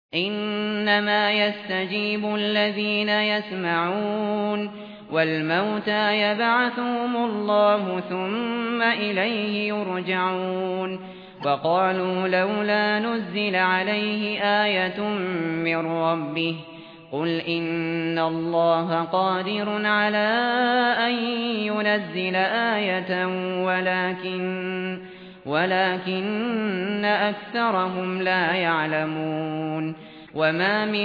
إنما يستجيب الذين يسمعون والموتى يبعثهم الله ثم إليه يرجعون وقالوا لولا نزل عليه آية من ربه قل إن الله قادر على أن ينزل آية ولكن أكثرهم لا يعلمون وما من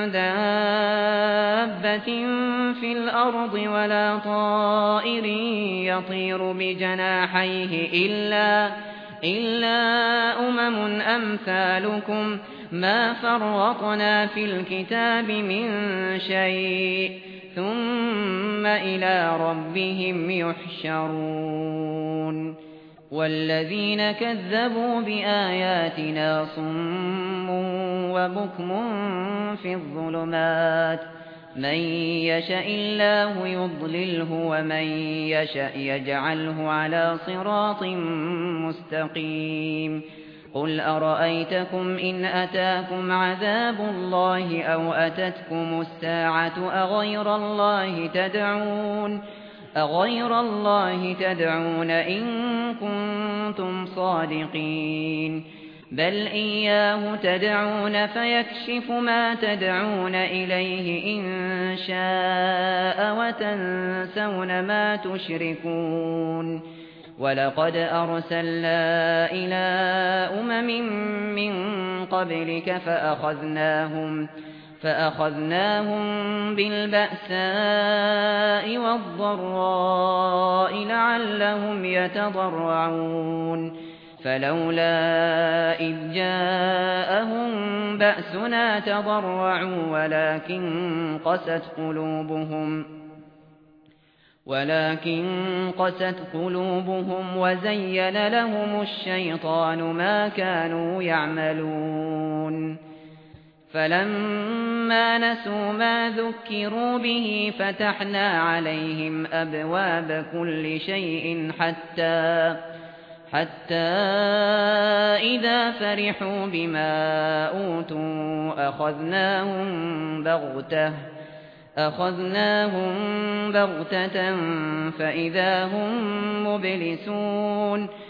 دابة في الأرض ولا طائر يطير بجناحيه إلا أمم أمثالكم ما فرطنا في الكتاب من شيء ثم إلى ربهم يحشرون والذين كذبوا بآياتنا صم وبكم في الظلمات من يشاء الله يضلله ومن يشاء يجعله على صراط مستقيم قل أرأيتكم إن أتاكم عذاب الله أو أتتكم الساعة أغير الله تدعون إن كنتم صادقين بل إياه تدعون فيكشف ما تدعون إليه إن شاء وتنسون ما تشركون ولقد أرسلنا إلى من قبلك فأخذناهم بالبأساء والضراء لعلهم يتضرعون فلولا إذ جاءهم بأسنا تضرعوا ولكن قست قلوبهم وزين لهم الشيطان ما كانوا يعملون فلما نسوا ما ذكروا به فتحنا عليهم أبواب كل شيء حتى إذا فرحوا بما أوتوا أخذناهم بغتة فإذا هم مبلسون